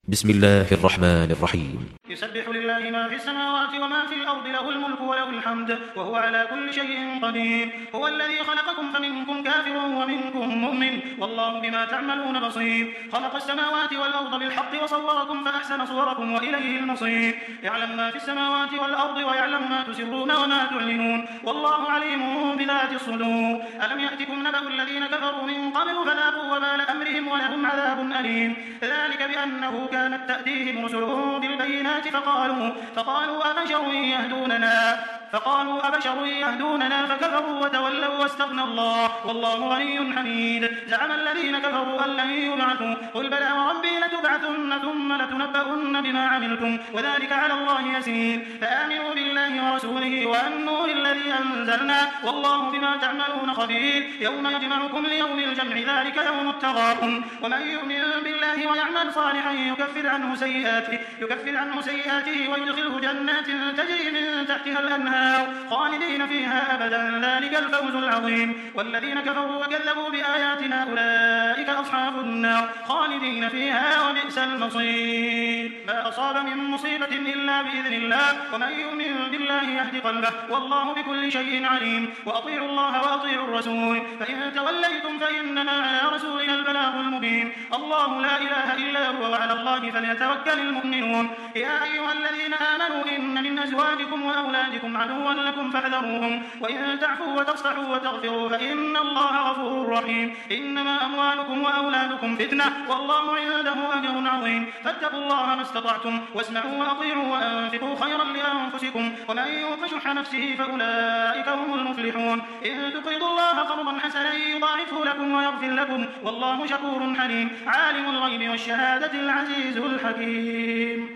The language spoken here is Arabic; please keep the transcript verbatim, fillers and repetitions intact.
بسم الله الرحمن الرحيم. يسبح لله ما في السماوات وما في الأرض، له الملك وله الحمد وهو على كل شيء قدير. هو الذي خلقكم فمنكم كافر ومنكم مؤمن والله بما تعملون بصير. خلق السماوات والأرض بالحق وصوركم فأحسن صوركم وإليه المصير. يعلم ما في السماوات والأرض ويعلم ما تسرون وما تعلنون والله عليم بذات الصدور. ألم يأتكم نبأ الذين كفروا من قبل فذاقوا وبال أمرهم ولهم عذاب أليم. ذلك بأنه كانت تأتيهم رسلهم بالبينات فقالوا, فقالوا أبشر يهدوننا فقالوا أبشر يهدوننا فكفروا وتولوا واستغنى الله والله غني حميد. زعم الذين كفروا أن لن يبعثوا قل بلى وربي لتبعثن ثم لتنبؤن بما عملتم وذلك على الله يسير. فآمنوا بالله ورسوله والنور الذي أنزلنا والله بما تعملون خبير. يوم يجمعكم ليوم الجمع ذلك يوم التغابن. ومن يؤمن بالله ويعمل صالحا يكفر عنه سيئاته يكفر عنه سيئاته ويدخله جنات تجري من تحتها الأنهار خالدين فيها أبدا ذلك الفوز العظيم. والذين كفروا وكذبوا بآياتنا أولئك أصحاب النار خالدين فيها وبئس المصير. ما أصاب من مصيبة إلا بإذن الله ومن يؤمن بالله يهد قلبه والله بكل شيء عليم. وأطيعوا الله وأطيعوا الرسول فإن توليتم فإنما على رسولنا البلاغ المبين. الله لا إله إلا هو وعلى الله فليتوكل المؤمنون. يا أيها الذين آمنوا إن من أزواجكم وأولادكم عدوا لكم فاحذروهم وإن تعفوا وتصفحوا وتغفروا فإن الله غفور رحيم. إنما أموالكم وأولادكم فتنة والله عنده أجر عظيم. فاتقوا الله ما استطعتم واسمعوا وأطيعوا وأنفقوا خيرا لأنفسكم ومن يوق شح نفسه فأولئك هم المفلحون. إن تقرضوا الله قرضا حسنا يضاعفه لكم ويغفر لكم والله شكور حليم. عالم الغيب والشهادة العزيز الحكيم.